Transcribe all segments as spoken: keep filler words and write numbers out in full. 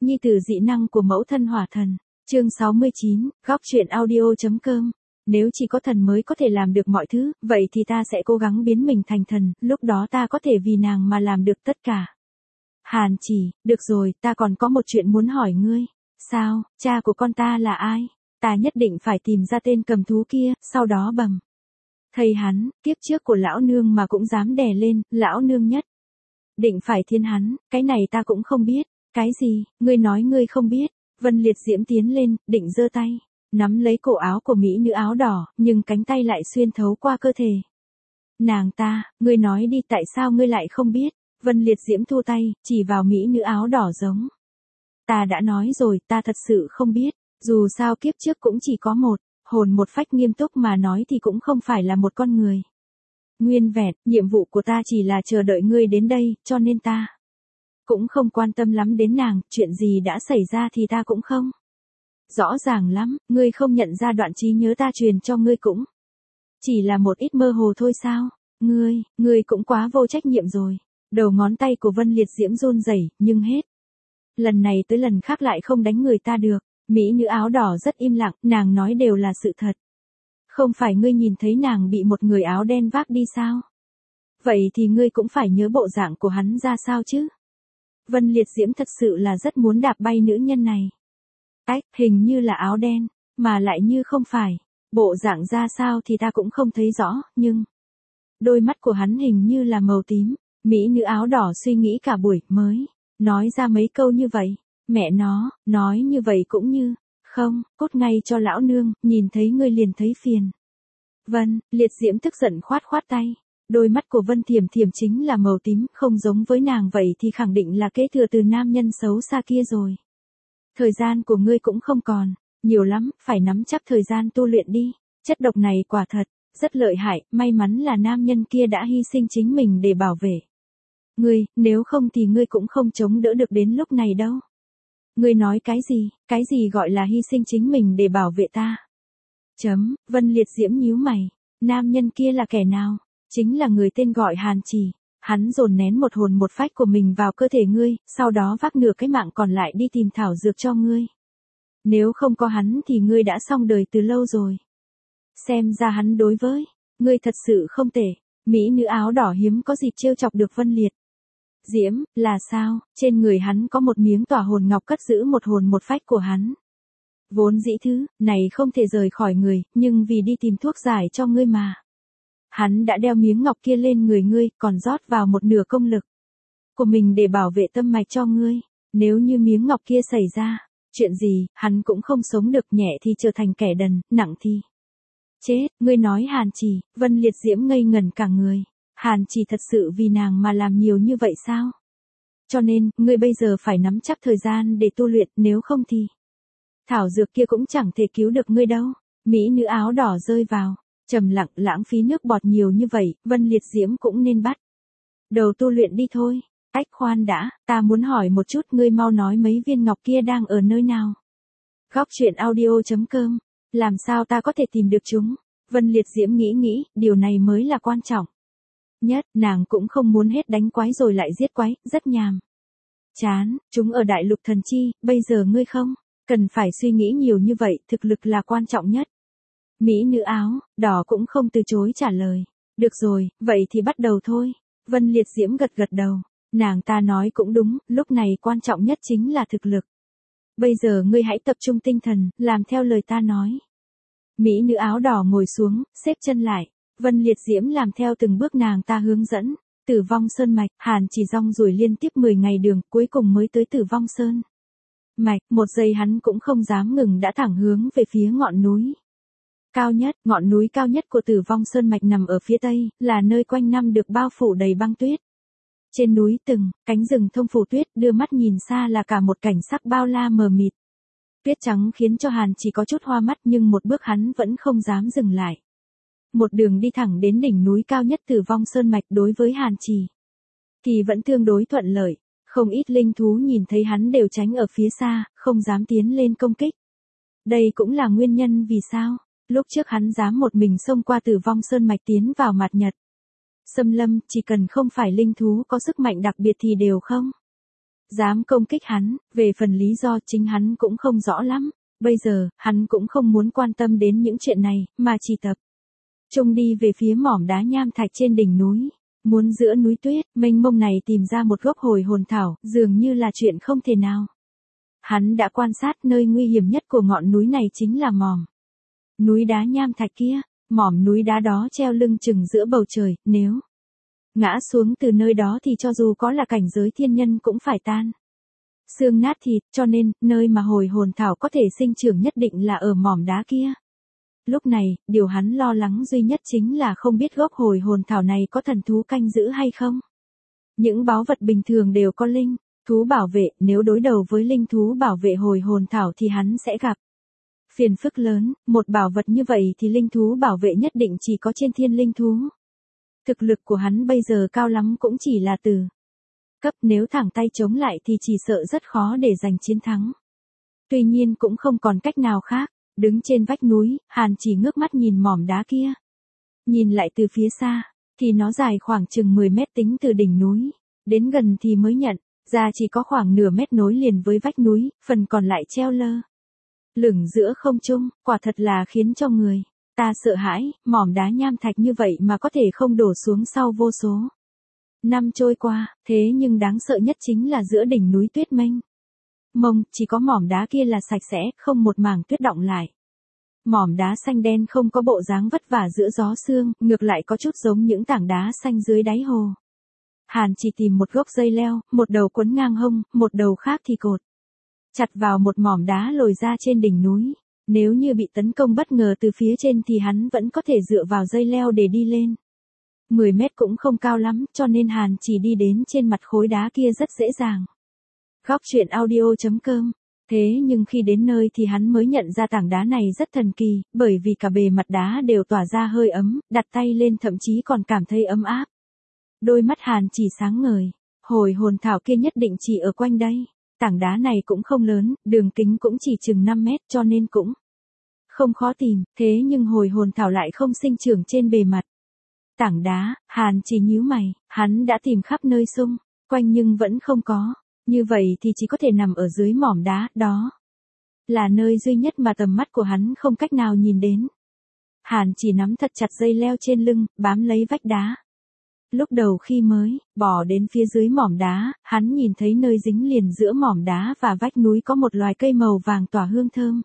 Nhi tử dị năng của mẫu thân hỏa thần. Chương sáu mươi chín, góc truyện audio.com. Nếu chỉ có thần mới có thể làm được mọi thứ, vậy thì ta sẽ cố gắng biến mình thành thần, lúc đó ta có thể vì nàng mà làm được tất cả. Hàn Chỉ, được rồi, ta còn có một chuyện muốn hỏi ngươi. Sao, cha của con ta là ai? Ta nhất định phải tìm ra tên cầm thú kia, sau đó bầm. Thầy hắn, kiếp trước của lão nương mà cũng dám đè lên, lão nương nhất. Định phải thiên hắn, cái này ta cũng không biết. Cái gì, ngươi nói ngươi không biết. Vân Liệt Diễm tiến lên, định giơ tay, nắm lấy cổ áo của mỹ nữ áo đỏ, nhưng cánh tay lại xuyên thấu qua cơ thể. Nàng ta, ngươi nói đi tại sao ngươi lại không biết. Vân Liệt Diễm thu tay, chỉ vào mỹ nữ áo đỏ giống. Ta đã nói rồi, ta thật sự không biết, dù sao kiếp trước cũng chỉ có một, hồn một phách nghiêm túc mà nói thì cũng không phải là một con người. Nguyên vẹn, nhiệm vụ của ta chỉ là chờ đợi ngươi đến đây, cho nên ta cũng không quan tâm lắm đến nàng, chuyện gì đã xảy ra thì ta cũng không. Rõ ràng lắm, ngươi không nhận ra đoạn trí nhớ ta truyền cho ngươi cũng chỉ là một ít mơ hồ thôi sao? Ngươi, ngươi cũng quá vô trách nhiệm rồi. Đầu ngón tay của Vân Liệt Diễm run rẩy, nhưng hết lần này tới lần khác lại không đánh người ta được. Mỹ nữ áo đỏ rất im lặng, nàng nói đều là sự thật. Không phải ngươi nhìn thấy nàng bị một người áo đen vác đi sao? Vậy thì ngươi cũng phải nhớ bộ dạng của hắn ra sao chứ? Vân Liệt Diễm thật sự là rất muốn đạp bay nữ nhân này. Ách, hình như là áo đen, mà lại như không phải. Bộ dạng ra sao thì ta cũng không thấy rõ, nhưng đôi mắt của hắn hình như là màu tím. Mỹ nữ áo đỏ suy nghĩ cả buổi mới nói ra mấy câu như vậy. Mẹ nó, nói như vậy cũng như, không, cốt ngay cho lão nương, nhìn thấy ngươi liền thấy phiền. Vân, Liệt Diễm tức giận khoát khoát tay. Đôi mắt của Vân Thiểm Thiểm chính là màu tím, không giống với nàng vậy thì khẳng định là kế thừa từ nam nhân xấu xa kia rồi. Thời gian của ngươi cũng không còn nhiều lắm, phải nắm chắc thời gian tu luyện đi. Chất độc này quả thật rất lợi hại, may mắn là nam nhân kia đã hy sinh chính mình để bảo vệ ngươi, nếu không thì ngươi cũng không chống đỡ được đến lúc này đâu. Ngươi nói cái gì, cái gì gọi là hy sinh chính mình để bảo vệ ta? Chấm, Vân Liệt Diễm nhíu mày, nam nhân kia là kẻ nào? Chính là người tên gọi Hàn Chỉ. Hắn dồn nén một hồn một phách của mình vào cơ thể ngươi, sau đó vác nửa cái mạng còn lại đi tìm thảo dược cho ngươi. Nếu không có hắn thì ngươi đã xong đời từ lâu rồi. Xem ra hắn đối với ngươi thật sự không tệ. Mỹ nữ áo đỏ hiếm có dịp trêu chọc được Vân Liệt Diễm, là sao? Trên người hắn có một miếng tỏa hồn ngọc cất giữ một hồn một phách của hắn. Vốn dĩ thứ này không thể rời khỏi người, nhưng vì đi tìm thuốc giải cho ngươi mà. Hắn đã đeo miếng ngọc kia lên người ngươi, còn rót vào một nửa công lực của mình để bảo vệ tâm mạch cho ngươi. Nếu như miếng ngọc kia xảy ra chuyện gì, hắn cũng không sống được, nhẹ thì trở thành kẻ đần, nặng thì chết. Ngươi nói Hàn Chỉ, Vân Liệt Diễm ngây ngẩn cả người. Hàn Chỉ thật sự vì nàng mà làm nhiều như vậy sao? Cho nên, ngươi bây giờ phải nắm chắc thời gian để tu luyện, nếu không thì thảo dược kia cũng chẳng thể cứu được ngươi đâu. Mỹ nữ áo đỏ rơi vào trầm lặng, lãng phí nước bọt nhiều như vậy, Vân Liệt Diễm cũng nên bắt đầu tu luyện đi thôi. Ách khoan đã, ta muốn hỏi một chút, ngươi mau nói mấy viên ngọc kia đang ở nơi nào? Góc truyện audio.com. Làm sao ta có thể tìm được chúng? Vân Liệt Diễm nghĩ nghĩ, điều này mới là quan trọng nhất, nàng cũng không muốn hết đánh quái rồi lại giết quái, rất nhàm chán. Chúng ở đại lục thần chi, bây giờ ngươi không cần phải suy nghĩ nhiều như vậy, thực lực là quan trọng nhất. Mỹ nữ áo đỏ cũng không từ chối trả lời. Được rồi, vậy thì bắt đầu thôi. Vân Liệt Diễm gật gật đầu. Nàng ta nói cũng đúng, lúc này quan trọng nhất chính là thực lực. Bây giờ ngươi hãy tập trung tinh thần, làm theo lời ta nói. Mỹ nữ áo đỏ ngồi xuống, xếp chân lại. Vân Liệt Diễm làm theo từng bước nàng ta hướng dẫn. Tử Vong Sơn Mạch, Hàn Chỉ rong ruổi liên tiếp mười ngày đường, cuối cùng mới tới Tử Vong Sơn Mạch. Một giây hắn cũng không dám ngừng, đã thẳng hướng về phía ngọn núi cao nhất. Ngọn núi cao nhất của Tử Vong Sơn Mạch nằm ở phía tây, là nơi quanh năm được bao phủ đầy băng tuyết. Trên núi từng cánh rừng thông phủ tuyết, đưa mắt nhìn xa là cả một cảnh sắc bao la mờ mịt. Tuyết trắng khiến cho Hàn Chỉ có chút hoa mắt, nhưng một bước hắn vẫn không dám dừng lại. Một đường đi thẳng đến đỉnh núi cao nhất Tử Vong Sơn Mạch, đối với Hàn Chỉ thì vẫn tương đối thuận lợi. Không ít linh thú nhìn thấy hắn đều tránh ở phía xa, không dám tiến lên công kích. Đây cũng là nguyên nhân vì sao lúc trước hắn dám một mình xông qua Tử Vong Sơn Mạch tiến vào Mạt Nhật Xâm Lâm, chỉ cần không phải linh thú có sức mạnh đặc biệt thì đều không dám công kích hắn, về phần lý do chính hắn cũng không rõ lắm. Bây giờ, hắn cũng không muốn quan tâm đến những chuyện này, mà chỉ tập trung đi về phía mỏm đá nham thạch trên đỉnh núi. Muốn giữa núi tuyết, mênh mông này tìm ra một gốc hồi hồn thảo, dường như là chuyện không thể nào. Hắn đã quan sát nơi nguy hiểm nhất của ngọn núi này chính là mỏm núi đá nham thạch kia, mỏm núi đá đó treo lưng chừng giữa bầu trời, nếu ngã xuống từ nơi đó thì cho dù có là cảnh giới thiên nhân cũng phải tan xương nát thịt, cho nên, nơi mà hồi hồn thảo có thể sinh trưởng nhất định là ở mỏm đá kia. Lúc này, điều hắn lo lắng duy nhất chính là không biết gốc hồi hồn thảo này có thần thú canh giữ hay không. Những báu vật bình thường đều có linh thú bảo vệ, nếu đối đầu với linh thú bảo vệ hồi hồn thảo thì hắn sẽ gặp phiền phức lớn, một bảo vật như vậy thì linh thú bảo vệ nhất định chỉ có trên thiên linh thú. Thực lực của hắn bây giờ cao lắm cũng chỉ là từ cấp, nếu thẳng tay chống lại thì chỉ sợ rất khó để giành chiến thắng. Tuy nhiên cũng không còn cách nào khác, đứng trên vách núi, Hàn Chỉ ngước mắt nhìn mỏm đá kia. Nhìn lại từ phía xa, thì nó dài khoảng chừng mười mét tính từ đỉnh núi, đến gần thì mới nhận ra chỉ có khoảng nửa mét nối liền với vách núi, phần còn lại treo lơ lửng giữa không trung, quả thật là khiến cho người ta sợ hãi. Mỏm đá nham thạch như vậy mà có thể không đổ xuống sau vô số năm trôi qua, thế nhưng đáng sợ nhất chính là giữa đỉnh núi tuyết mênh mông, chỉ có mỏm đá kia là sạch sẽ, không một mảng tuyết đọng lại. Mỏm đá xanh đen không có bộ dáng vất vả giữa gió sương, ngược lại có chút giống những tảng đá xanh dưới đáy hồ. Hàn Chỉ tìm một gốc dây leo, một đầu quấn ngang hông, một đầu khác thì cột chặt vào một mỏm đá lồi ra trên đỉnh núi. Nếu như bị tấn công bất ngờ từ phía trên thì hắn vẫn có thể dựa vào dây leo để đi lên. mười mét cũng không cao lắm, cho nên Hàn Chỉ đi đến trên mặt khối đá kia rất dễ dàng. Góc truyện audio chấm com. Thế nhưng khi đến nơi thì hắn mới nhận ra tảng đá này rất thần kỳ, bởi vì cả bề mặt đá đều tỏa ra hơi ấm, đặt tay lên thậm chí còn cảm thấy ấm áp. Đôi mắt Hàn Chỉ sáng ngời, hồi hồn thảo kia nhất định chỉ ở quanh đây. Tảng đá này cũng không lớn, đường kính cũng chỉ chừng năm mét cho nên cũng không khó tìm, thế nhưng hồi hồn thảo lại không sinh trưởng trên bề mặt tảng đá. Hàn Chỉ nhíu mày, hắn đã tìm khắp nơi xung quanh nhưng vẫn không có. Như vậy thì chỉ có thể nằm ở dưới mỏm đá, đó là nơi duy nhất mà tầm mắt của hắn không cách nào nhìn đến. Hàn Chỉ nắm thật chặt dây leo trên lưng, bám lấy vách đá. Lúc đầu khi mới bỏ đến phía dưới mỏm đá, hắn nhìn thấy nơi dính liền giữa mỏm đá và vách núi có một loài cây màu vàng tỏa hương thơm.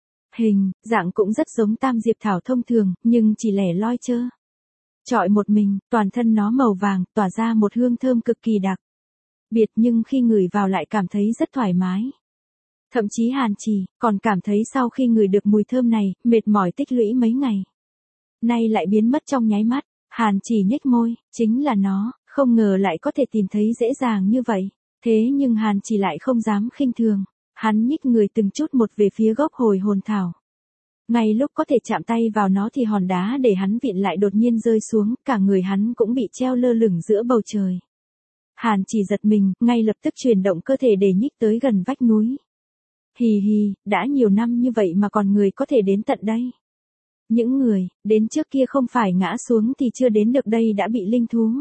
Hình, dạng cũng rất giống tam diệp thảo thông thường, nhưng chỉ lẻ loi trơ trọi một mình, toàn thân nó màu vàng, tỏa ra một hương thơm cực kỳ đặc biệt, nhưng khi ngửi vào lại cảm thấy rất thoải mái. Thậm chí Hàn Chỉ còn cảm thấy sau khi ngửi được mùi thơm này, mệt mỏi tích lũy mấy ngày nay lại biến mất trong nháy mắt. Hàn Chỉ nhếch môi, chính là nó, không ngờ lại có thể tìm thấy dễ dàng như vậy. Thế nhưng Hàn Chỉ lại không dám khinh thường, hắn nhích người từng chút một về phía gốc hồi hồn thảo. Ngay lúc có thể chạm tay vào nó thì hòn đá để hắn vịn lại đột nhiên rơi xuống, cả người hắn cũng bị treo lơ lửng giữa bầu trời. Hàn Chỉ giật mình, ngay lập tức chuyển động cơ thể để nhích tới gần vách núi. Hì hì, đã nhiều năm như vậy mà còn người có thể đến tận đây. Những người đến trước kia không phải ngã xuống thì chưa đến được đây đã bị linh thú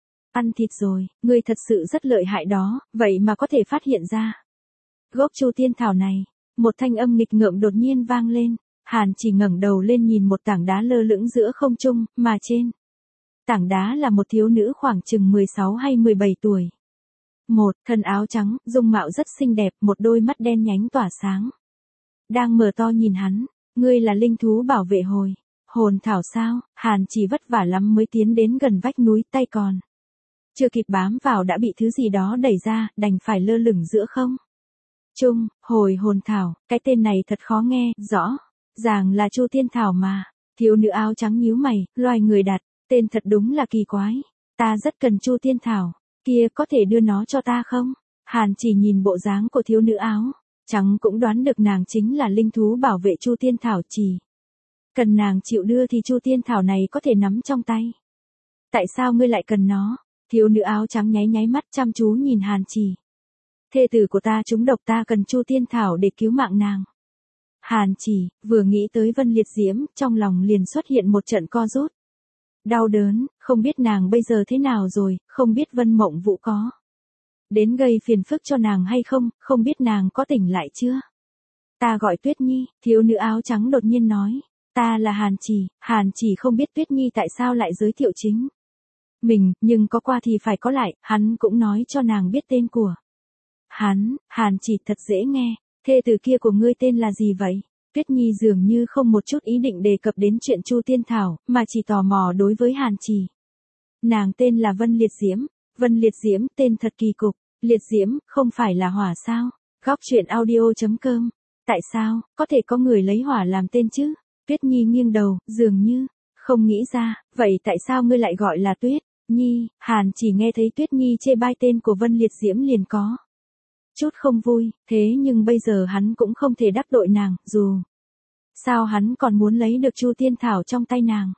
ăn thịt rồi, người thật sự rất lợi hại đó, vậy mà có thể phát hiện ra gốc Chu Tiên thảo này. Một thanh âm nghịch ngợm đột nhiên vang lên. Hàn Chỉ ngẩng đầu lên nhìn một tảng đá lơ lửng giữa không trung, mà trên tảng đá là một thiếu nữ khoảng chừng mười sáu hay mười bảy tuổi. Một, thân áo trắng, dung mạo rất xinh đẹp, một đôi mắt đen nhánh tỏa sáng. Đang mở to nhìn hắn. Ngươi là linh thú bảo vệ hồi hồn thảo sao? Hàn Chỉ vất vả lắm mới tiến đến gần vách núi, tay còn chưa kịp bám vào đã bị thứ gì đó đẩy ra, đành phải lơ lửng giữa không trung. Hồi hồn thảo, cái tên này thật khó nghe, rõ ràng là Chu Tiên thảo mà. Thiếu nữ áo trắng nhíu mày, loài người đặt tên thật đúng là kỳ quái. Ta rất cần Chu Tiên thảo, kia có thể đưa nó cho ta không? Hàn Chỉ nhìn bộ dáng của thiếu nữ áo trắng cũng đoán được nàng chính là linh thú bảo vệ Chu Tiên thảo, chỉ cần nàng chịu đưa thì Chu Tiên thảo này có thể nắm trong tay. Tại sao ngươi lại cần nó? Thiếu nữ áo trắng nháy nháy mắt chăm chú nhìn Hàn Chỉ. Thê tử của ta trúng độc, ta cần Chu Tiên thảo để cứu mạng nàng. Hàn Chỉ vừa nghĩ tới Vân Liệt Diễm, trong lòng liền xuất hiện một trận co rút đau đớn, không biết nàng bây giờ thế nào rồi, không biết Vân Mộng Vũ có Đến gây phiền phức cho nàng hay không, không biết nàng có tỉnh lại chưa? Ta gọi Tuyết Nhi, thiếu nữ áo trắng đột nhiên nói. Ta là Hàn Chỉ, Hàn Chỉ không biết Tuyết Nhi tại sao lại giới thiệu chính mình, nhưng có qua thì phải có lại, hắn cũng nói cho nàng biết tên của hắn. Hàn Chỉ thật dễ nghe, thê tử kia của ngươi tên là gì vậy? Tuyết Nhi dường như không một chút ý định đề cập đến chuyện Chu Tiên Thảo, mà chỉ tò mò đối với Hàn Chỉ. Nàng tên là Vân Liệt Diễm. Vân Liệt Diễm, tên thật kỳ cục. Liệt Diễm, không phải là hỏa sao? Góc truyện audio chấm com. Tại sao, có thể có người lấy hỏa làm tên chứ? Tuyết Nhi nghiêng đầu, dường như không nghĩ ra, vậy tại sao ngươi lại gọi là Tuyết Nhi? Hàn Chỉ nghe thấy Tuyết Nhi chê bai tên của Vân Liệt Diễm liền có chút không vui, thế nhưng bây giờ hắn cũng không thể đắc tội nàng, dù sao hắn còn muốn lấy được Chu Tiên Thảo trong tay nàng.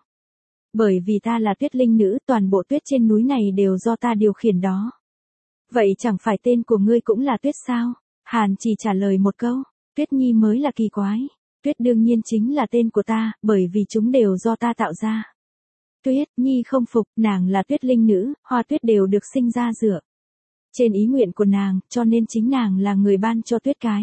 Bởi vì ta là Tuyết Linh nữ, toàn bộ tuyết trên núi này đều do ta điều khiển đó. Vậy chẳng phải tên của ngươi cũng là Tuyết sao? Hàn Chỉ trả lời một câu. Tuyết Nhi mới là kỳ quái. Tuyết đương nhiên chính là tên của ta, bởi vì chúng đều do ta tạo ra. Tuyết Nhi không phục, nàng là Tuyết Linh nữ, hoa tuyết đều được sinh ra dựa trên ý nguyện của nàng, cho nên chính nàng là người ban cho Tuyết cái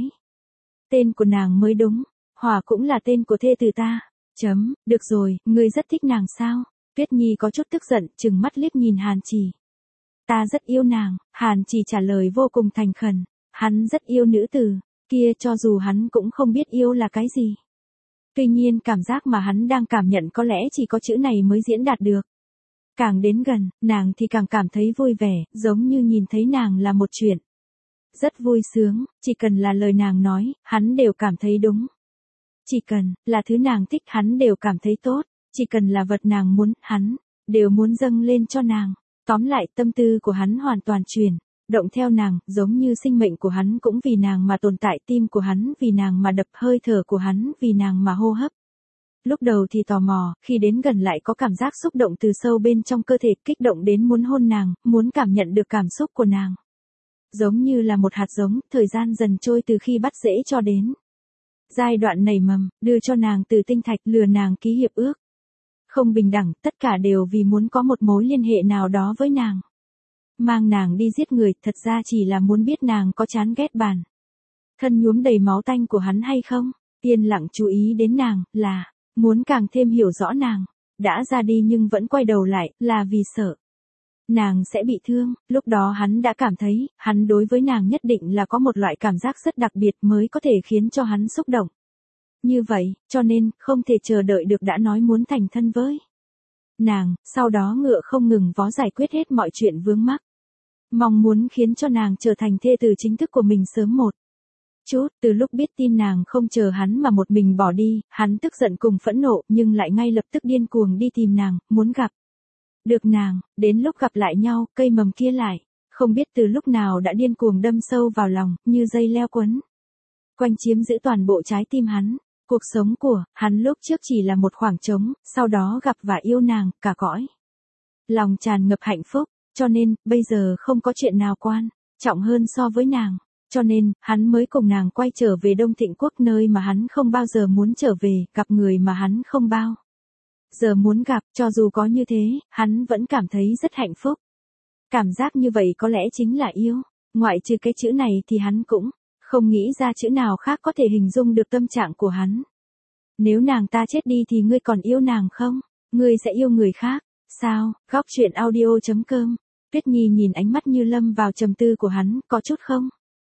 tên của nàng mới đúng. Hỏa cũng là tên của thê tử ta. Chấm, được rồi, ngươi rất thích nàng sao? Tuyết Nhi có chút tức giận, trừng mắt liếc nhìn Hàn Chỉ. Ta rất yêu nàng, Hàn Chỉ trả lời vô cùng thành khẩn. Hắn rất yêu nữ tử kia, cho dù hắn cũng không biết yêu là cái gì. Tuy nhiên cảm giác mà hắn đang cảm nhận có lẽ chỉ có chữ này mới diễn đạt được. Càng đến gần, nàng thì càng cảm thấy vui vẻ, giống như nhìn thấy nàng là một chuyện rất vui sướng, chỉ cần là lời nàng nói, hắn đều cảm thấy đúng. Chỉ cần là thứ nàng thích hắn đều cảm thấy tốt, chỉ cần là vật nàng muốn, hắn đều muốn dâng lên cho nàng. Tóm lại tâm tư của hắn hoàn toàn chuyển động theo nàng, giống như sinh mệnh của hắn cũng vì nàng mà tồn tại, tim của hắn vì nàng mà đập, hơi thở của hắn vì nàng mà hô hấp. Lúc đầu thì tò mò, khi đến gần lại có cảm giác xúc động từ sâu bên trong cơ thể, kích động đến muốn hôn nàng, muốn cảm nhận được cảm xúc của nàng. Giống như là một hạt giống, thời gian dần trôi từ khi bắt rễ cho đến giai đoạn nảy mầm, đưa cho nàng từ tinh thạch, lừa nàng ký hiệp ước. Không bình đẳng, tất cả đều vì muốn có một mối liên hệ nào đó với nàng. Mang nàng đi giết người, thật ra chỉ là muốn biết nàng có chán ghét bản thân nhuốm đầy máu tanh của hắn hay không. Yên lặng chú ý đến nàng, là muốn càng thêm hiểu rõ nàng. Đã ra đi nhưng vẫn quay đầu lại, là vì sợ nàng sẽ bị thương. Lúc đó hắn đã cảm thấy, hắn đối với nàng nhất định là có một loại cảm giác rất đặc biệt mới có thể khiến cho hắn xúc động như vậy, cho nên, không thể chờ đợi được đã nói muốn thành thân với nàng, sau đó ngựa không ngừng vó giải quyết hết mọi chuyện vướng mắc. Mong muốn khiến cho nàng trở thành thê tử chính thức của mình sớm một chút. Từ lúc biết tin nàng không chờ hắn mà một mình bỏ đi, hắn tức giận cùng phẫn nộ, nhưng lại ngay lập tức điên cuồng đi tìm nàng, muốn gặp được nàng. Đến lúc gặp lại nhau, cây mầm kia lại không biết từ lúc nào đã điên cuồng đâm sâu vào lòng, như dây leo quấn quanh chiếm giữ toàn bộ trái tim hắn. Cuộc sống của hắn lúc trước chỉ là một khoảng trống, sau đó gặp và yêu nàng, cả cõi lòng tràn ngập hạnh phúc, cho nên, bây giờ không có chuyện nào quan trọng hơn so với nàng. Cho nên, hắn mới cùng nàng quay trở về Đông Thịnh Quốc, nơi mà hắn không bao giờ muốn trở về, gặp người mà hắn không bao giờ muốn gặp. Cho dù có như thế, hắn vẫn cảm thấy rất hạnh phúc. Cảm giác như vậy có lẽ chính là yêu. Ngoại trừ cái chữ này thì hắn cũng không nghĩ ra chữ nào khác có thể hình dung được tâm trạng của hắn. Nếu nàng ta chết đi thì ngươi còn yêu nàng không? Ngươi sẽ yêu người khác, sao? Góc truyện audio chấm com. Tuyết Nhi nhìn ánh mắt như lâm vào trầm tư của hắn, có chút không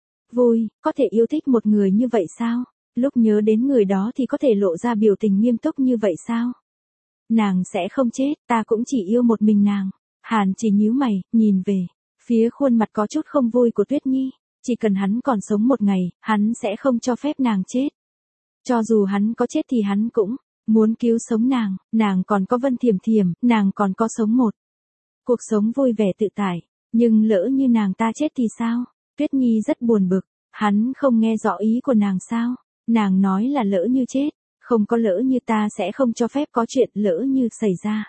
vui. Có thể yêu thích một người như vậy sao? Lúc nhớ đến người đó thì có thể lộ ra biểu tình nghiêm túc như vậy sao? Nàng sẽ không chết, ta cũng chỉ yêu một mình nàng. Hàn Chỉ nhíu mày, nhìn về phía khuôn mặt có chút không vui của Tuyết Nhi. Chỉ cần hắn còn sống một ngày, hắn sẽ không cho phép nàng chết. Cho dù hắn có chết thì hắn cũng muốn cứu sống nàng. Nàng còn có Vân Thiềm Thiềm, nàng còn có sống một cuộc sống vui vẻ tự tại. Nhưng lỡ như nàng ta chết thì sao? Tuyết Nhi rất buồn bực. Hắn không nghe rõ ý của nàng sao? Nàng nói là lỡ như chết. Không có lỡ như, ta sẽ không cho phép có chuyện lỡ như xảy ra.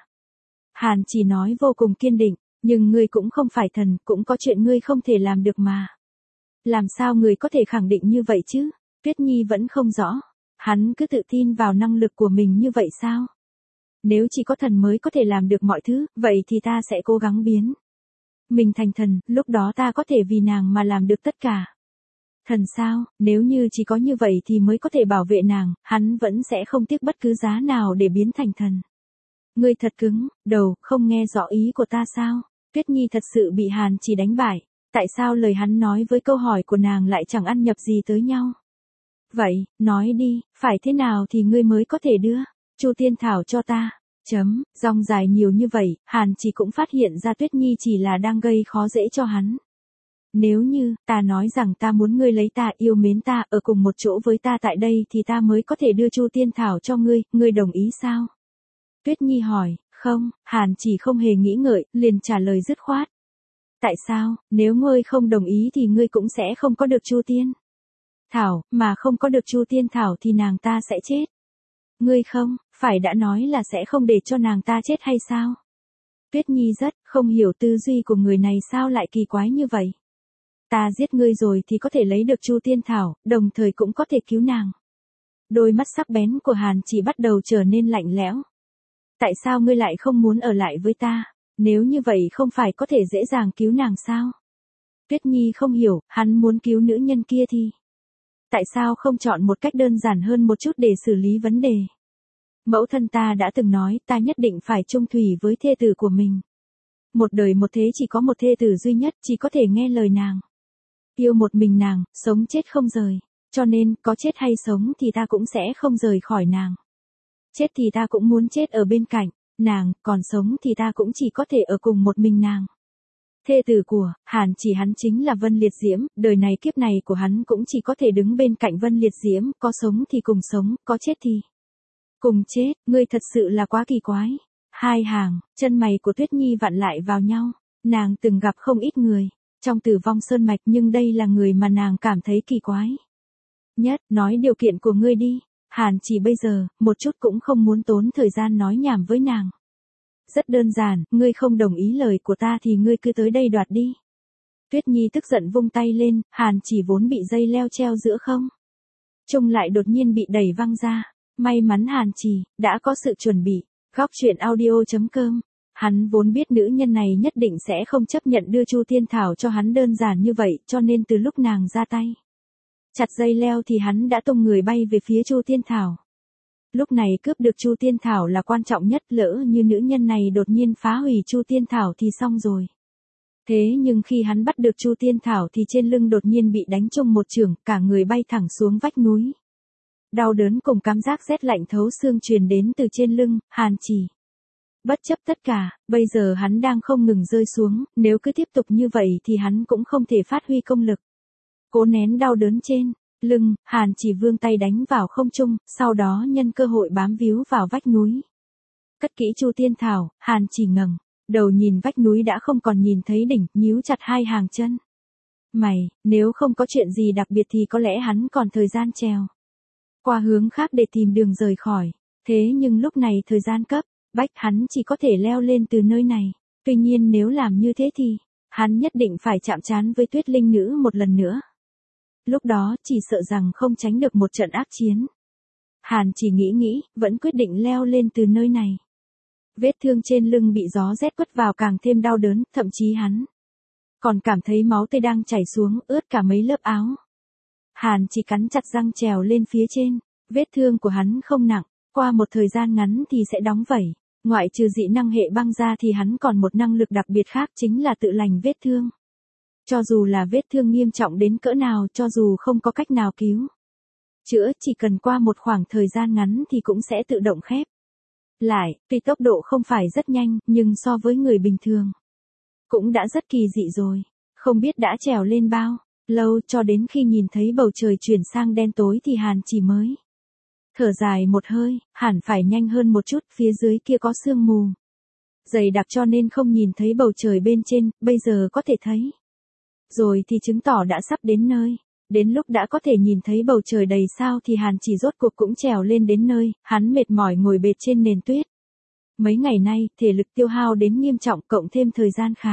Hàn Chỉ nói vô cùng kiên định. Nhưng ngươi cũng không phải thần, cũng có chuyện ngươi không thể làm được mà. Làm sao người có thể khẳng định như vậy chứ? Tuyết Nhi vẫn không rõ. Hắn cứ tự tin vào năng lực của mình như vậy sao? Nếu chỉ có thần mới có thể làm được mọi thứ, vậy thì ta sẽ cố gắng biến Mình thành thần, lúc đó ta có thể vì nàng mà làm được tất cả. Thần sao, nếu như chỉ có như vậy thì mới có thể bảo vệ nàng, hắn vẫn sẽ không tiếc bất cứ giá nào để biến thành thần. Ngươi thật cứng, đầu, không nghe rõ ý của ta sao? Tuyết Nhi thật sự bị Hàn Chỉ đánh bại. Tại sao lời hắn nói với câu hỏi của nàng lại chẳng ăn nhập gì tới nhau? Vậy, nói đi, phải thế nào thì ngươi mới có thể đưa Chu Tiên Thảo cho ta? Chấm, dòng dài nhiều như vậy, Hàn Chỉ cũng phát hiện ra Tuyết Nhi chỉ là đang gây khó dễ cho hắn. Nếu như, ta nói rằng ta muốn ngươi lấy ta, yêu mến ta, ở cùng một chỗ với ta tại đây thì ta mới có thể đưa Chu Tiên Thảo cho ngươi, ngươi đồng ý sao? Tuyết Nhi hỏi, không, Hàn Chỉ không hề nghĩ ngợi, liền trả lời dứt khoát. Tại sao, nếu ngươi không đồng ý thì ngươi cũng sẽ không có được Chu Tiên Thảo, mà không có được Chu Tiên Thảo thì nàng ta sẽ chết. Ngươi không, phải đã nói là sẽ không để cho nàng ta chết hay sao? Tuyết Nhi rất không hiểu tư duy của người này sao lại kỳ quái như vậy. Ta giết ngươi rồi thì có thể lấy được Chu Tiên Thảo, đồng thời cũng có thể cứu nàng. Đôi mắt sắc bén của Hàn Chỉ bắt đầu trở nên lạnh lẽo. Tại sao ngươi lại không muốn ở lại với ta? Nếu như vậy không phải có thể dễ dàng cứu nàng sao? Tuyết Nhi không hiểu, hắn muốn cứu nữ nhân kia thì tại sao không chọn một cách đơn giản hơn một chút để xử lý vấn đề? Mẫu thân ta đã từng nói ta nhất định phải chung thủy với thê tử của mình. Một đời một thế chỉ có một thê tử duy nhất, chỉ có thể nghe lời nàng. Yêu một mình nàng, sống chết không rời. Cho nên, có chết hay sống thì ta cũng sẽ không rời khỏi nàng. Chết thì ta cũng muốn chết ở bên cạnh nàng, còn sống thì ta cũng chỉ có thể ở cùng một mình nàng. Thê tử của Hàn Chỉ hắn chính là Vân Liệt Diễm, đời này kiếp này của hắn cũng chỉ có thể đứng bên cạnh Vân Liệt Diễm, có sống thì cùng sống, có chết thì cùng chết, ngươi thật sự là quá kỳ quái. Hai hàng, chân mày của Tuyết Nhi vặn lại vào nhau, nàng từng gặp không ít người trong Tử Vong Sơn Mạch nhưng đây là người mà nàng cảm thấy kỳ quái nhất. Nói điều kiện của ngươi đi. Hàn Chỉ bây giờ, một chút cũng không muốn tốn thời gian nói nhảm với nàng. Rất đơn giản, ngươi không đồng ý lời của ta thì ngươi cứ tới đây đoạt đi. Tuyết Nhi tức giận vung tay lên, Hàn Chỉ vốn bị dây leo treo giữa không trung lại đột nhiên bị đẩy văng ra. May mắn Hàn Chỉ đã có sự chuẩn bị. Góc truyện audio chấm com. Hắn vốn biết nữ nhân này nhất định sẽ không chấp nhận đưa Chu Tiên Thảo cho hắn đơn giản như vậy, cho nên từ lúc nàng ra tay chặt dây leo thì hắn đã tung người bay về phía Chu Tiên Thảo. Lúc này cướp được Chu Tiên Thảo là quan trọng nhất, lỡ như nữ nhân này đột nhiên phá hủy Chu Tiên Thảo thì xong rồi. Thế nhưng khi hắn bắt được Chu Tiên Thảo thì trên lưng đột nhiên bị đánh trúng một chưởng, cả người bay thẳng xuống vách núi. Đau đớn cùng cảm giác rét lạnh thấu xương truyền đến từ trên lưng, Hàn Chỉ bất chấp tất cả, bây giờ hắn đang không ngừng rơi xuống, nếu cứ tiếp tục như vậy thì hắn cũng không thể phát huy công lực. Cố nén đau đớn trên lưng, Hàn Chỉ vươn tay đánh vào không trung, sau đó nhân cơ hội bám víu vào vách núi. Cất kỹ Chu Tiên Thảo, Hàn Chỉ ngẩng đầu nhìn vách núi đã không còn nhìn thấy đỉnh, nhíu chặt hai hàng chân mày, nếu không có chuyện gì đặc biệt thì có lẽ hắn còn thời gian trèo qua hướng khác để tìm đường rời khỏi. Thế nhưng lúc này thời gian cấp bách, hắn chỉ có thể leo lên từ nơi này. Tuy nhiên nếu làm như thế thì hắn nhất định phải chạm trán với Tuyết Linh Nữ một lần nữa. Lúc đó chỉ sợ rằng không tránh được một trận ác chiến. Hàn Chỉ nghĩ nghĩ, vẫn quyết định leo lên từ nơi này. Vết thương trên lưng bị gió rét quất vào càng thêm đau đớn, thậm chí hắn còn cảm thấy máu tươi đang chảy xuống, ướt cả mấy lớp áo. Hàn Chỉ cắn chặt răng trèo lên phía trên. Vết thương của hắn không nặng, qua một thời gian ngắn thì sẽ đóng vảy. Ngoại trừ dị năng hệ băng ra thì hắn còn một năng lực đặc biệt khác, chính là tự lành vết thương. Cho dù là vết thương nghiêm trọng đến cỡ nào, cho dù không có cách nào cứu chữa, chỉ cần qua một khoảng thời gian ngắn thì cũng sẽ tự động khép lại. Tuy tốc độ không phải rất nhanh, nhưng so với người bình thường cũng đã rất kỳ dị rồi. Không biết đã trèo lên bao lâu, cho đến khi nhìn thấy bầu trời chuyển sang đen tối thì Hàn Chỉ mới thở dài một hơi, hẳn phải nhanh hơn một chút, phía dưới kia có sương mù dày đặc cho nên không nhìn thấy bầu trời bên trên, bây giờ có thể thấy rồi thì chứng tỏ đã sắp đến nơi. Đến lúc đã có thể nhìn thấy bầu trời đầy sao thì Hàn Chỉ rốt cuộc cũng trèo lên đến nơi, hắn mệt mỏi ngồi bệt trên nền tuyết. Mấy ngày nay, thể lực tiêu hao đến nghiêm trọng, cộng thêm thời gian khá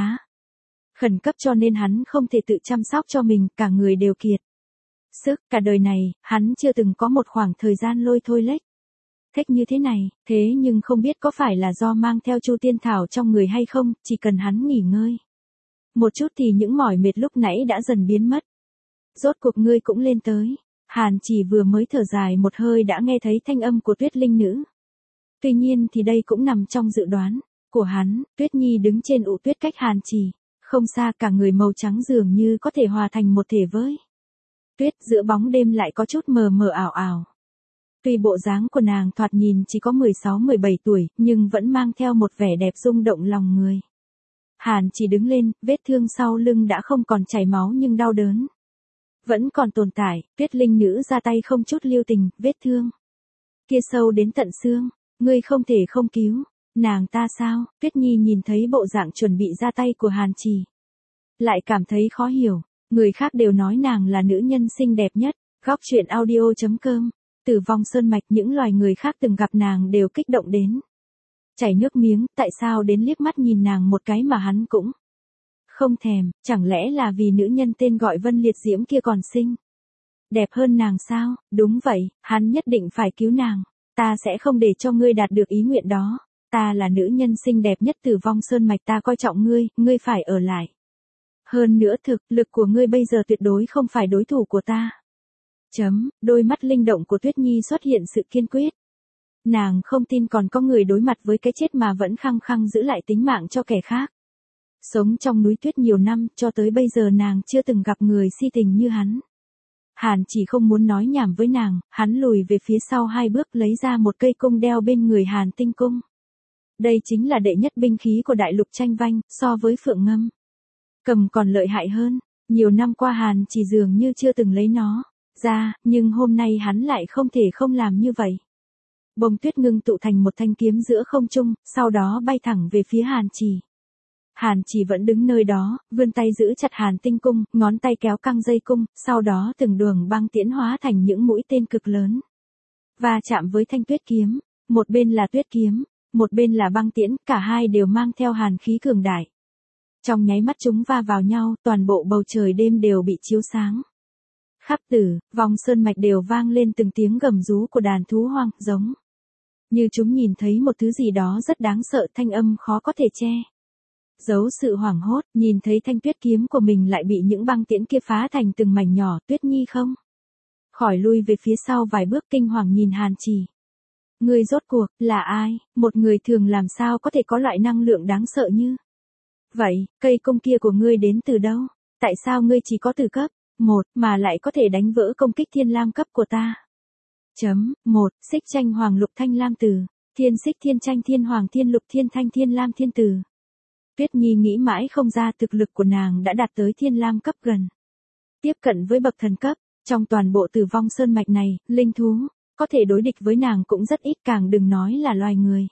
khẩn cấp cho nên hắn không thể tự chăm sóc cho mình, cả người đều kiệt sức. Cả đời này, hắn chưa từng có một khoảng thời gian lôi thôi lếch thếch như thế này, thế nhưng không biết có phải là do mang theo Chu Tiên Thảo trong người hay không, chỉ cần hắn nghỉ ngơi Một chút thì những mỏi mệt lúc nãy đã dần biến mất. Rốt cuộc ngươi cũng lên tới. Hàn Chỉ vừa mới thở dài một hơi đã nghe thấy thanh âm của Tuyết Linh Nữ. Tuy nhiên thì đây cũng nằm trong dự đoán của hắn. Tuyết Nhi đứng trên ụ tuyết cách Hàn Chỉ không xa, cả người màu trắng dường như có thể hòa thành một thể với tuyết, giữa bóng đêm lại có chút mờ mờ ảo ảo. Tuy bộ dáng của nàng thoạt nhìn chỉ có mười sáu mười bảy tuổi, nhưng vẫn mang theo một vẻ đẹp rung động lòng người. Hàn Chỉ đứng lên, vết thương sau lưng đã không còn chảy máu nhưng đau đớn vẫn còn tồn tại. Tuyết Linh Nữ ra tay không chút lưu tình, vết thương kia sâu đến tận xương, ngươi không thể không cứu nàng ta sao? Tuyết Nhi nhìn thấy bộ dạng chuẩn bị ra tay của Hàn Chỉ, lại cảm thấy khó hiểu. Người khác đều nói nàng là nữ nhân xinh đẹp nhất. Góc truyện audio chấm com. Tử vong sơn mạch, những loài người khác từng gặp nàng đều kích động đến chảy nước miếng. Tại sao đến liếc mắt nhìn nàng một cái mà hắn cũng không thèm? Chẳng lẽ là vì nữ nhân tên gọi Vân Liệt Diễm kia còn xinh đẹp hơn nàng sao? Đúng vậy, hắn nhất định phải cứu nàng. Ta sẽ không để cho ngươi đạt được ý nguyện đó. Ta là nữ nhân xinh đẹp nhất Tử vong sơn mạch, ta coi trọng ngươi, ngươi phải ở lại. Hơn nữa thực lực của ngươi bây giờ tuyệt đối không phải đối thủ của ta. Chấm, đôi mắt linh động của Tuyết Nhi xuất hiện sự kiên quyết. Nàng không tin còn có người đối mặt với cái chết mà vẫn khăng khăng giữ lại tính mạng cho kẻ khác. Sống trong núi tuyết nhiều năm, cho tới bây giờ nàng chưa từng gặp người si tình như hắn. Hàn Chỉ không muốn nói nhảm với nàng, hắn lùi về phía sau hai bước lấy ra một cây cung đeo bên người Hàn Tinh Cung. Đây chính là đệ nhất binh khí của đại lục tranh vanh, so với phượng ngâm cầm còn lợi hại hơn. Nhiều năm qua Hàn Chỉ dường như chưa từng lấy nó ra, nhưng hôm nay hắn lại không thể không làm như vậy. Bông tuyết ngưng tụ thành một thanh kiếm giữa không trung, sau đó bay thẳng về phía Hàn Chỉ. Hàn Chỉ vẫn đứng nơi đó, vươn tay giữ chặt Hàn Tinh Cung, ngón tay kéo căng dây cung, sau đó từng đường băng tiễn hóa thành những mũi tên cực lớn. Và chạm với thanh tuyết kiếm, một bên là tuyết kiếm, một bên là băng tiễn, cả hai đều mang theo hàn khí cường đại. Trong nháy mắt chúng va vào nhau, toàn bộ bầu trời đêm đều bị chiếu sáng. Khắp Tử vong sơn mạch đều vang lên từng tiếng gầm rú của đàn thú hoang, giống như chúng nhìn thấy một thứ gì đó rất đáng sợ, thanh âm khó có thể che giấu sự hoảng hốt. Nhìn thấy thanh tuyết kiếm của mình lại bị những băng tiễn kia phá thành từng mảnh nhỏ, Tuyết Nhi không khỏi lui về phía sau vài bước, kinh hoàng nhìn Hàn Chỉ. Ngươi rốt cuộc là ai? Một người thường làm sao có thể có loại năng lượng đáng sợ như vậy? Cây cung kia của ngươi đến từ đâu? Tại sao ngươi chỉ có từ cấp một mà lại có thể đánh vỡ công kích thiên lam cấp của ta? Chấm, một, xích tranh hoàng lục thanh lam từ, thiên xích thiên tranh thiên hoàng thiên lục thiên thanh thiên lam thiên từ. Tuyết Nhi nghĩ mãi không ra thực lực của nàng đã đạt tới thiên lam cấp, gần tiếp cận với bậc thần cấp. Trong toàn bộ Tử vong sơn mạch này, linh thú có thể đối địch với nàng cũng rất ít, càng đừng nói là loài người.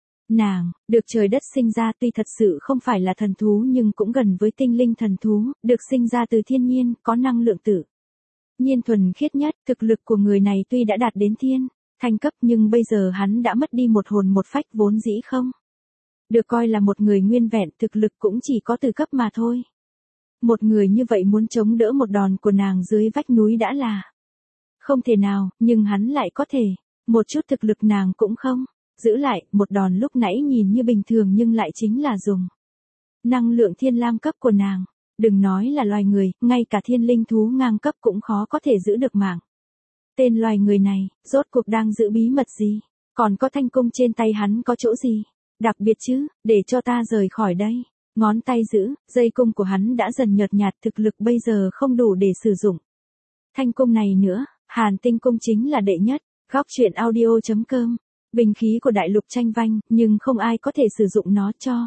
Nàng được trời đất sinh ra, tuy thật sự không phải là thần thú nhưng cũng gần với tinh linh thần thú, được sinh ra từ thiên nhiên, có năng lượng tự nhiên thuần khiết nhất. Thực lực của người này tuy đã đạt đến thiên thanh cấp nhưng bây giờ hắn đã mất đi một hồn một phách, vốn dĩ không được coi là một người nguyên vẹn, thực lực cũng chỉ có từ cấp mà thôi. Một người như vậy muốn chống đỡ một đòn của nàng dưới vách núi đã là không thể nào, nhưng hắn lại có thể. Một chút thực lực nàng cũng không giữ lại, một đòn lúc nãy nhìn như bình thường nhưng lại chính là dùng năng lượng thiên lam cấp của nàng. Đừng nói là loài người, ngay cả thiên linh thú ngang cấp cũng khó có thể giữ được mạng. Tên loài người này, rốt cuộc đang giữ bí mật gì? Còn có thanh cung trên tay hắn có chỗ gì đặc biệt chứ? Để cho ta rời khỏi đây. Ngón tay giữ, dây cung của hắn đã dần nhợt nhạt, thực lực bây giờ không đủ để sử dụng thanh cung này nữa. Hàn Tinh Cung chính là đệ nhất. Góc truyện audio chấm com. Binh khí của đại lục tranh vanh, nhưng không ai có thể sử dụng nó cho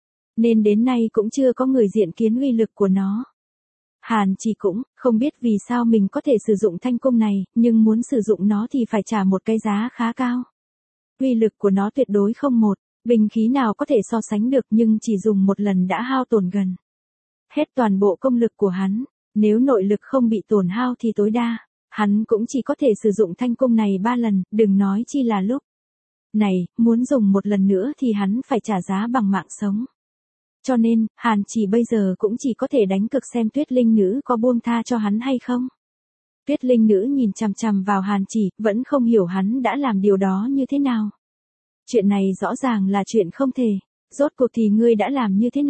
nên đến nay cũng chưa có người diện kiến uy lực của nó. Hàn Chỉ cũng không biết vì sao mình có thể sử dụng thanh cung này, nhưng muốn sử dụng nó thì phải trả một cái giá khá cao. Uy lực của nó tuyệt đối không một binh khí nào có thể so sánh được, nhưng chỉ dùng một lần đã hao tổn gần hết toàn bộ công lực của hắn. Nếu nội lực không bị tổn hao thì tối đa hắn cũng chỉ có thể sử dụng thanh cung này ba lần, đừng nói chi là lúc này, muốn dùng một lần nữa thì hắn phải trả giá bằng mạng sống. Cho nên, Hàn Chỉ bây giờ cũng chỉ có thể đánh cược xem Tuyết Linh Nữ có buông tha cho hắn hay không. Tuyết Linh Nữ nhìn chằm chằm vào Hàn Chỉ, vẫn không hiểu hắn đã làm điều đó như thế nào. Chuyện này rõ ràng là chuyện không thể. Rốt cuộc thì ngươi đã làm như thế nào?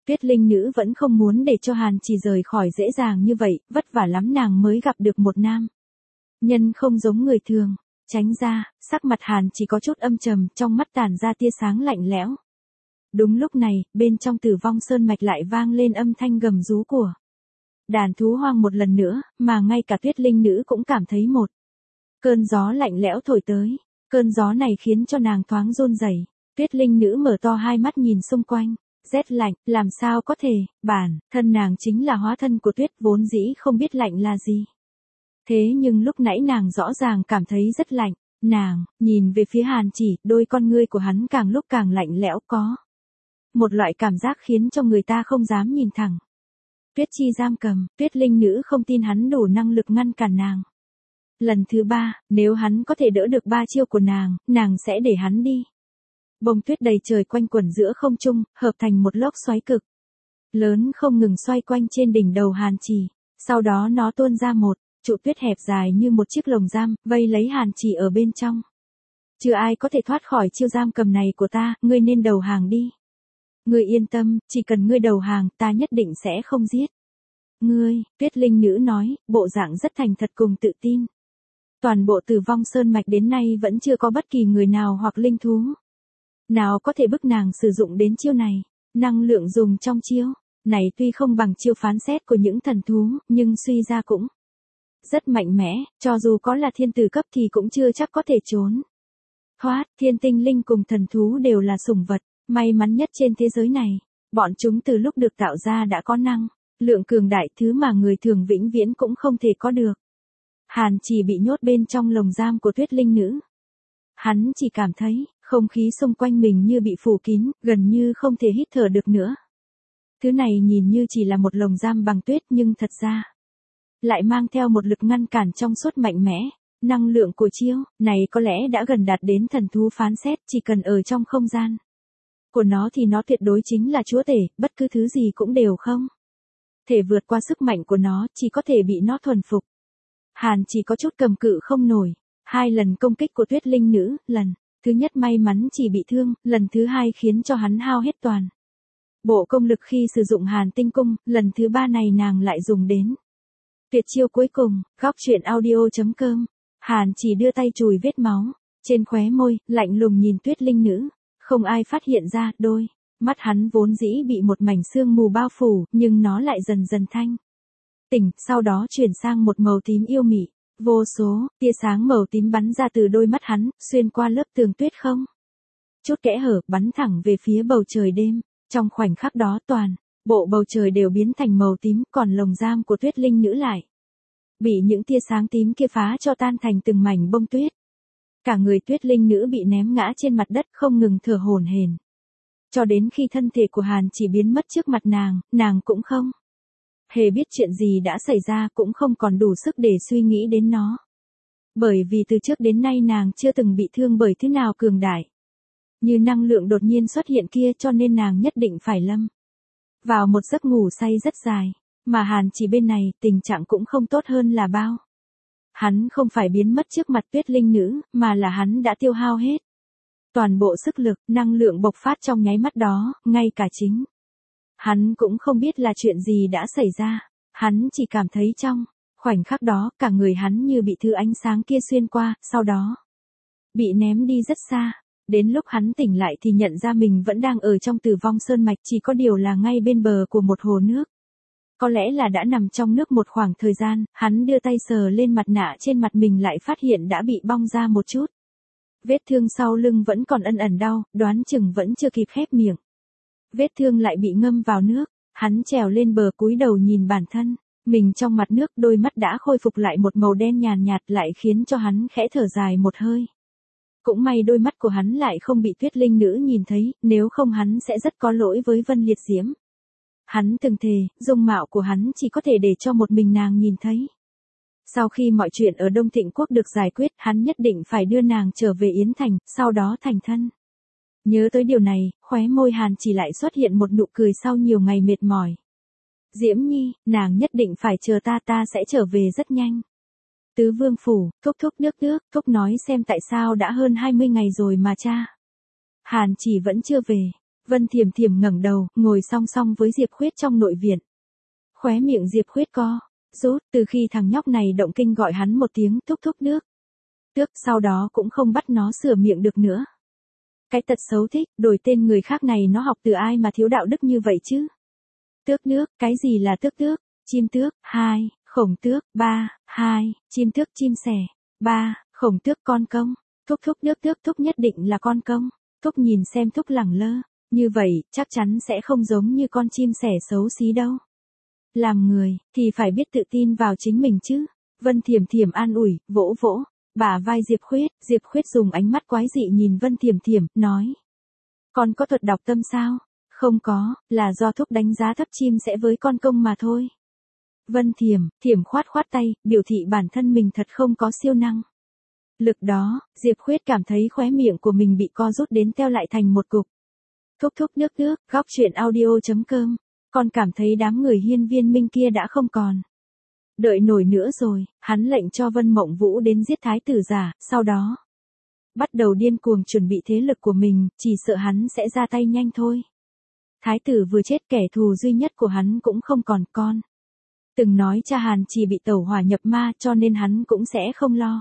Tuyết Linh Nữ vẫn không muốn để cho Hàn Chỉ rời khỏi dễ dàng như vậy, vất vả lắm nàng mới gặp được một nam nhân không giống người thường. Tránh ra, sắc mặt Hàn Chỉ có chút âm trầm, trong mắt tản ra tia sáng lạnh lẽo. Đúng lúc này, bên trong Tử Vong Sơn mạch lại vang lên âm thanh gầm rú của đàn thú hoang một lần nữa, mà ngay cả Tuyết Linh Nữ cũng cảm thấy một cơn gió lạnh lẽo thổi tới. Cơn gió này khiến cho nàng thoáng run rẩy. Tuyết Linh Nữ mở to hai mắt nhìn xung quanh. Rét lạnh, làm sao có thể, bản thân nàng chính là hóa thân của tuyết, vốn dĩ không biết lạnh là gì. Thế nhưng lúc nãy nàng rõ ràng cảm thấy rất lạnh. Nàng nhìn về phía Hàn Chỉ, đôi con ngươi của hắn càng lúc càng lạnh lẽo, có một loại cảm giác khiến cho người ta không dám nhìn thẳng. Tuyết chi giam cầm, Tuyết Linh Nữ không tin hắn đủ năng lực ngăn cản nàng. Lần thứ ba, nếu hắn có thể đỡ được ba chiêu của nàng, nàng sẽ để hắn đi. Bông tuyết đầy trời quanh quẩn giữa không trung, hợp thành một lốc xoáy cực lớn không ngừng xoay quanh trên đỉnh đầu Hàn Chỉ. Sau đó nó tuôn ra một trụ tuyết hẹp dài như một chiếc lồng giam, vây lấy Hàn Chỉ ở bên trong. Chưa ai có thể thoát khỏi chiêu giam cầm này của ta, ngươi nên đầu hàng đi. Ngươi yên tâm, chỉ cần ngươi đầu hàng, ta nhất định sẽ không giết ngươi. Tuyết Linh Nữ nói, bộ dạng rất thành thật cùng tự tin. Toàn bộ Tử Vong Sơn mạch đến nay vẫn chưa có bất kỳ người nào hoặc linh thú nào có thể bức nàng sử dụng đến chiêu này. Năng lượng dùng trong chiêu này tuy không bằng chiêu phán xét của những thần thú, nhưng suy ra cũng rất mạnh mẽ, cho dù có là thiên tử cấp thì cũng chưa chắc có thể trốn thoát. Thiên tinh linh cùng thần thú đều là sủng vật may mắn nhất trên thế giới này. Bọn chúng từ lúc được tạo ra đã có năng lượng cường đại, thứ mà người thường vĩnh viễn cũng không thể có được. Hàn Chỉ bị nhốt bên trong lồng giam của Tuyết Linh Nữ. Hắn chỉ cảm thấy không khí xung quanh mình như bị phủ kín, gần như không thể hít thở được nữa. Thứ này nhìn như chỉ là một lồng giam bằng tuyết, nhưng thật ra lại mang theo một lực ngăn cản trong suốt mạnh mẽ. Năng lượng của chiêu này có lẽ đã gần đạt đến thần thú phán xét, chỉ cần ở trong không gian của nó thì nó tuyệt đối chính là chúa tể, bất cứ thứ gì cũng đều không thể vượt qua sức mạnh của nó, chỉ có thể bị nó thuần phục. Hàn chỉ có chút cầm cự không nổi. Hai lần công kích của Tuyết Linh Nữ, lần thứ nhất may mắn chỉ bị thương, lần thứ hai khiến cho hắn hao hết toàn bộ công lực khi sử dụng Hàn Tinh Cung, lần thứ ba này nàng lại dùng đến tuyệt chiêu cuối cùng. Góc truyện audio chấm com. Hàn chỉ đưa tay chùi vết máu trên khóe môi, lạnh lùng nhìn Tuyết Linh Nữ. Không ai phát hiện ra, đôi mắt hắn vốn dĩ bị một mảnh sương mù bao phủ, nhưng nó lại dần dần thanh tỉnh, sau đó chuyển sang một màu tím yêu mị. Vô số tia sáng màu tím bắn ra từ đôi mắt hắn, xuyên qua lớp tường tuyết không chút kẽ hở, bắn thẳng về phía bầu trời đêm. Trong khoảnh khắc đó toàn bộ bầu trời đều biến thành màu tím, còn lồng giam của Tuyết Linh Nữ lại bị những tia sáng tím kia phá cho tan thành từng mảnh bông tuyết. Cả người Tuyết Linh Nữ bị ném ngã trên mặt đất, không ngừng thở hổn hển. Cho đến khi thân thể của Hàn chỉ biến mất trước mặt nàng, nàng cũng không hề biết chuyện gì đã xảy ra, cũng không còn đủ sức để suy nghĩ đến nó. Bởi vì từ trước đến nay nàng chưa từng bị thương bởi thứ nào cường đại như năng lượng đột nhiên xuất hiện kia, cho nên nàng nhất định phải lâm vào một giấc ngủ say rất dài. Mà Hàn chỉ bên này, tình trạng cũng không tốt hơn là bao. Hắn không phải biến mất trước mặt Tuyết Linh Nữ, mà là hắn đã tiêu hao hết toàn bộ sức lực, năng lượng bộc phát trong nháy mắt đó, ngay cả chính hắn cũng không biết là chuyện gì đã xảy ra. Hắn chỉ cảm thấy trong khoảnh khắc đó, cả người hắn như bị thứ ánh sáng kia xuyên qua, sau đó bị ném đi rất xa. Đến lúc hắn tỉnh lại thì nhận ra mình vẫn đang ở trong Tử Vong Sơn mạch, chỉ có điều là ngay bên bờ của một hồ nước. Có lẽ là đã nằm trong nước một khoảng thời gian, hắn đưa tay sờ lên mặt nạ trên mặt mình lại phát hiện đã bị bong ra một chút. Vết thương sau lưng vẫn còn ẩn ẩn đau, đoán chừng vẫn chưa kịp khép miệng. Vết thương lại bị ngâm vào nước, hắn trèo lên bờ cúi đầu nhìn bản thân mình trong mặt nước, đôi mắt đã khôi phục lại một màu đen nhàn nhạt, lại khiến cho hắn khẽ thở dài một hơi. Cũng may đôi mắt của hắn lại không bị Tuyết Linh Nữ nhìn thấy, nếu không hắn sẽ rất có lỗi với Vân Liệt Diễm. Hắn từng thề, dung mạo của hắn chỉ có thể để cho một mình nàng nhìn thấy. Sau khi mọi chuyện ở Đông Thịnh Quốc được giải quyết, hắn nhất định phải đưa nàng trở về Yến Thành, sau đó thành thân. Nhớ tới điều này, khóe môi Hàn chỉ lại xuất hiện một nụ cười sau nhiều ngày mệt mỏi. Diễm Nhi, nàng nhất định phải chờ ta, ta sẽ trở về rất nhanh. Tứ Vương Phủ, thúc thúc nước nước, thúc nói xem tại sao đã hơn hai mươi ngày rồi mà cha Hàn chỉ vẫn chưa về. Vân Thiềm Thiềm ngẩng đầu, ngồi song song với Diệp Khuyết trong nội viện. Khóe miệng Diệp Khuyết co rút, từ khi thằng nhóc này động kinh gọi hắn một tiếng thúc thúc nước. Tước, sau đó cũng không bắt nó sửa miệng được nữa. Cái tật xấu thích, đổi tên người khác này nó học từ ai mà thiếu đạo đức như vậy chứ? Tước nước, cái gì là tước tước? Chim tước, hai, khổng tước, ba, hai, chim tước chim sẻ, ba, khổng tước con công, thúc thúc nước tước thúc nhất định là con công, thúc nhìn xem thúc lẳng lơ, như vậy, chắc chắn sẽ không giống như con chim sẻ xấu xí đâu. Làm người, thì phải biết tự tin vào chính mình chứ. Vân Thiềm Thiềm an ủi, vỗ vỗ bả vai Diệp Khuyết, Diệp Khuyết dùng ánh mắt quái dị nhìn Vân Thiềm Thiềm, nói. Con có thuật đọc tâm sao? Không có, là do thúc đánh giá thấp chim sẽ với con công mà thôi. Vân Thiềm, Thiềm khoát khoát tay, biểu thị bản thân mình thật không có siêu năng lực đó, Diệp Khuyết cảm thấy khóe miệng của mình bị co rút đến teo lại thành một cục. Thúc thúc nước nước, góc truyện audio.com, con cảm thấy đám người Hiên Viên Minh kia đã không còn đợi nổi nữa rồi, hắn lệnh cho Vân Mộng Vũ đến giết thái tử giả, sau đó bắt đầu điên cuồng chuẩn bị thế lực của mình, chỉ sợ hắn sẽ ra tay nhanh thôi. Thái tử vừa chết, kẻ thù duy nhất của hắn cũng không còn, con từng nói cha Hàn chỉ bị tẩu hỏa nhập ma cho nên hắn cũng sẽ không lo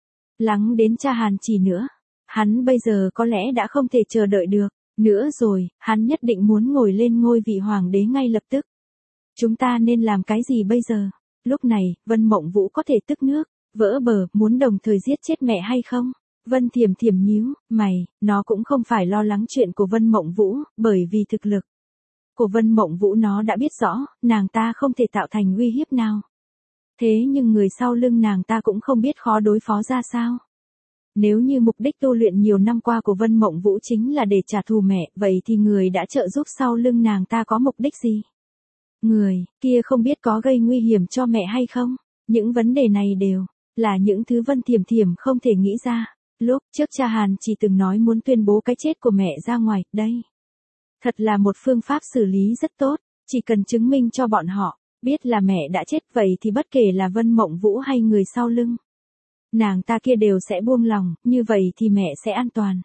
lắng đến cha Hàn chỉ nữa. Hắn bây giờ có lẽ đã không thể chờ đợi được nữa rồi, hắn nhất định muốn ngồi lên ngôi vị hoàng đế ngay lập tức. Chúng ta nên làm cái gì bây giờ? Lúc này, Vân Mộng Vũ có thể tức nước vỡ bờ, muốn đồng thời giết chết mẹ hay không? Vân Thiềm Thiềm nhíu mày, nó cũng không phải lo lắng chuyện của Vân Mộng Vũ, bởi vì thực lực của Vân Mộng Vũ nó đã biết rõ, nàng ta không thể tạo thành uy hiếp nào. Thế nhưng người sau lưng nàng ta cũng không biết khó đối phó ra sao. Nếu như mục đích tu luyện nhiều năm qua của Vân Mộng Vũ chính là để trả thù mẹ, vậy thì người đã trợ giúp sau lưng nàng ta có mục đích gì? Người kia không biết có gây nguy hiểm cho mẹ hay không? Những vấn đề này đều là những thứ Vân Thiềm Thiềm không thể nghĩ ra. Lúc trước cha Hàn chỉ từng nói muốn tuyên bố cái chết của mẹ ra ngoài, đây thật là một phương pháp xử lý rất tốt, chỉ cần chứng minh cho bọn họ biết là mẹ đã chết, vậy thì bất kể là Vân Mộng Vũ hay người sau lưng nàng ta kia đều sẽ buông lòng, như vậy thì mẹ sẽ an toàn.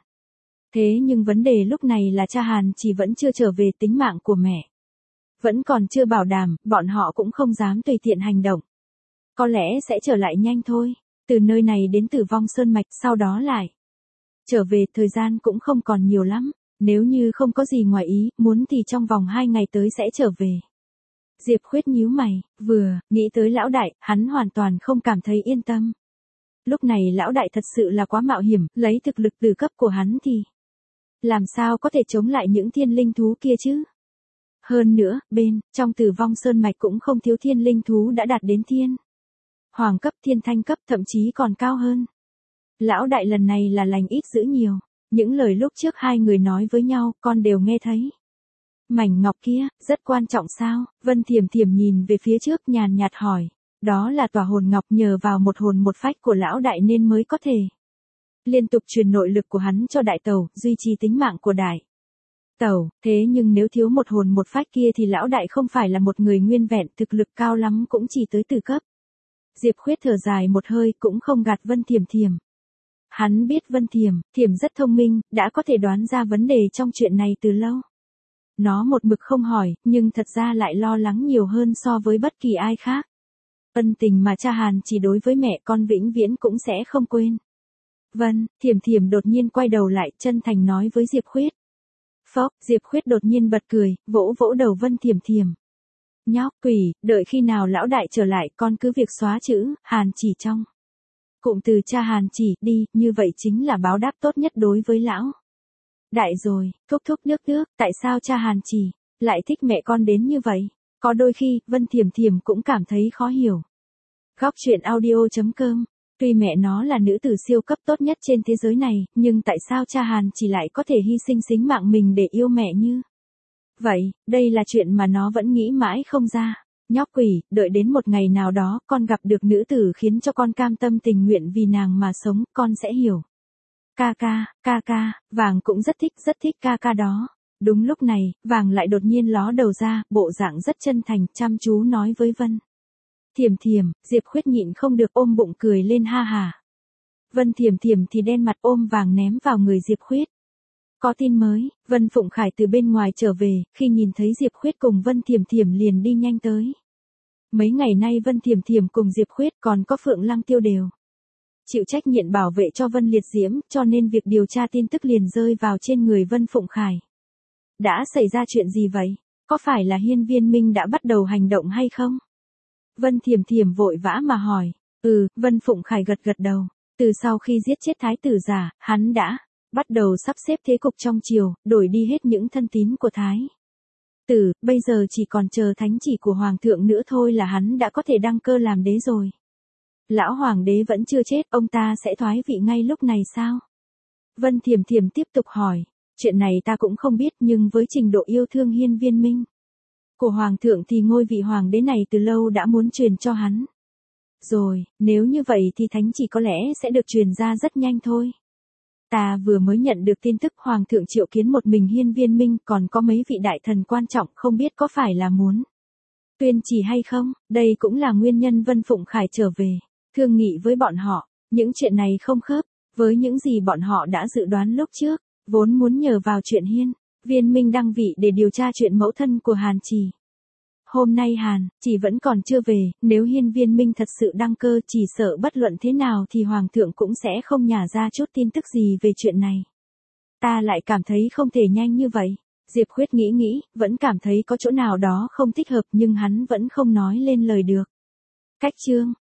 Thế nhưng vấn đề lúc này là cha Hàn chỉ vẫn chưa trở về, tính mạng của mẹ vẫn còn chưa bảo đảm, bọn họ cũng không dám tùy tiện hành động. Có lẽ sẽ trở lại nhanh thôi, từ nơi này đến Tử Vong Sơn Mạch, sau đó lại trở về, thời gian cũng không còn nhiều lắm, nếu như không có gì ngoài ý, muốn thì trong vòng hai ngày tới sẽ trở về. Diệp Khuyết nhíu mày, vừa nghĩ tới lão đại, hắn hoàn toàn không cảm thấy yên tâm. Lúc này lão đại thật sự là quá mạo hiểm, lấy thực lực từ cấp của hắn thì làm sao có thể chống lại những thiên linh thú kia chứ? Hơn nữa, bên trong Tử Vong Sơn Mạch cũng không thiếu thiên linh thú đã đạt đến thiên hoàng cấp, thiên thanh cấp, thậm chí còn cao hơn. Lão đại lần này là lành ít dữ nhiều, những lời lúc trước hai người nói với nhau, con đều nghe thấy. Mảnh ngọc kia, rất quan trọng sao? Vân Thiềm Thiềm nhìn về phía trước nhàn nhạt hỏi. Đó là tòa hồn ngọc, nhờ vào một hồn một phách của lão đại nên mới có thể liên tục truyền nội lực của hắn cho đại tẩu, duy trì tính mạng của đại tẩu. Thế nhưng nếu thiếu một hồn một phách kia thì lão đại không phải là một người nguyên vẹn, thực lực cao lắm cũng chỉ tới từ cấp. Diệp Khuyết thở dài một hơi, cũng không gạt Vân Thiềm Thiềm. Hắn biết Vân Thiềm Thiềm rất thông minh, đã có thể đoán ra vấn đề trong chuyện này từ lâu. Nó một mực không hỏi, nhưng thật ra lại lo lắng nhiều hơn so với bất kỳ ai khác. Ân tình mà cha Hàn chỉ đối với mẹ con vĩnh viễn cũng sẽ không quên. Vân Thiềm Thiềm đột nhiên quay đầu lại, chân thành nói với Diệp Khuyết. Phốc, Diệp Khuyết đột nhiên bật cười, vỗ vỗ đầu Vân Thiềm Thiềm. Nhóc quỷ, đợi khi nào lão đại trở lại, con cứ việc xóa chữ Hàn chỉ trong cụm từ cha Hàn chỉ đi, như vậy chính là báo đáp tốt nhất đối với lão đại rồi. Thúc thúc nước nước, tại sao cha Hàn chỉ lại thích mẹ con đến như vậy? Có đôi khi, Vân Thiềm Thiềm cũng cảm thấy khó hiểu. Góc truyện audio.com, tuy mẹ nó là nữ tử siêu cấp tốt nhất trên thế giới này, nhưng tại sao cha Hàn chỉ lại có thể hy sinh sinh mạng mình để yêu mẹ như vậy? Đây là chuyện mà nó vẫn nghĩ mãi không ra. Nhóc quỷ, đợi đến một ngày nào đó, con gặp được nữ tử khiến cho con cam tâm tình nguyện vì nàng mà sống, con sẽ hiểu. Ca ca, ca ca, Vàng cũng rất thích, rất thích ca ca đó. Đúng lúc này, Vàng lại đột nhiên ló đầu ra, bộ dạng rất chân thành, chăm chú nói với Vân Thiềm Thiềm. Diệp Khuyết nhịn không được ôm bụng cười lên ha hà. Vân Thiềm Thiềm thì đen mặt ôm Vàng ném vào người Diệp Khuyết. Có tin mới, Vân Phụng Khải từ bên ngoài trở về, khi nhìn thấy Diệp Khuyết cùng Vân Thiểm Thiểm liền đi nhanh tới. Mấy ngày nay Vân Thiểm Thiểm cùng Diệp Khuyết còn có Phượng Lăng Tiêu đều chịu trách nhiệm bảo vệ cho Vân Liệt Diễm, cho nên việc điều tra tin tức liền rơi vào trên người Vân Phụng Khải. Đã xảy ra chuyện gì vậy? Có phải là Hiên Viên Minh đã bắt đầu hành động hay không? Vân Thiểm Thiểm vội vã mà hỏi. Ừ, Vân Phụng Khải gật gật đầu. Từ sau khi giết chết thái tử giả, hắn đã bắt đầu sắp xếp thế cục trong triều, đổi đi hết những thân tín của thái tử, bây giờ chỉ còn chờ thánh chỉ của hoàng thượng nữa thôi là hắn đã có thể đăng cơ làm đế rồi. Lão hoàng đế vẫn chưa chết, ông ta sẽ thoái vị ngay lúc này sao? Vân Thiểm Thiểm tiếp tục hỏi. Chuyện này ta cũng không biết, nhưng với trình độ yêu thương Hiên Viên Minh của hoàng thượng thì ngôi vị hoàng đế này từ lâu đã muốn truyền cho hắn. Rồi, nếu như vậy thì thánh chỉ có lẽ sẽ được truyền ra rất nhanh thôi. Ta vừa mới nhận được tin tức hoàng thượng triệu kiến một mình Hiên Viên Minh, còn có mấy vị đại thần quan trọng, không biết có phải là muốn tuyên chỉ hay không. Đây cũng là nguyên nhân Vân Phụng Khải trở về, thương nghị với bọn họ. Những chuyện này không khớp với những gì bọn họ đã dự đoán lúc trước, vốn muốn nhờ vào chuyện Hiên Viên Minh đăng vị để điều tra chuyện mẫu thân của Hàn Chỉ. Hôm nay Hàn Chỉ vẫn còn chưa về, nếu Hiên Viên Minh thật sự đăng cơ, chỉ sợ bất luận thế nào thì hoàng thượng cũng sẽ không nhả ra chút tin tức gì về chuyện này. Ta lại cảm thấy không thể nhanh như vậy. Diệp Khuyết nghĩ nghĩ, vẫn cảm thấy có chỗ nào đó không thích hợp, nhưng hắn vẫn không nói lên lời được. Cách chương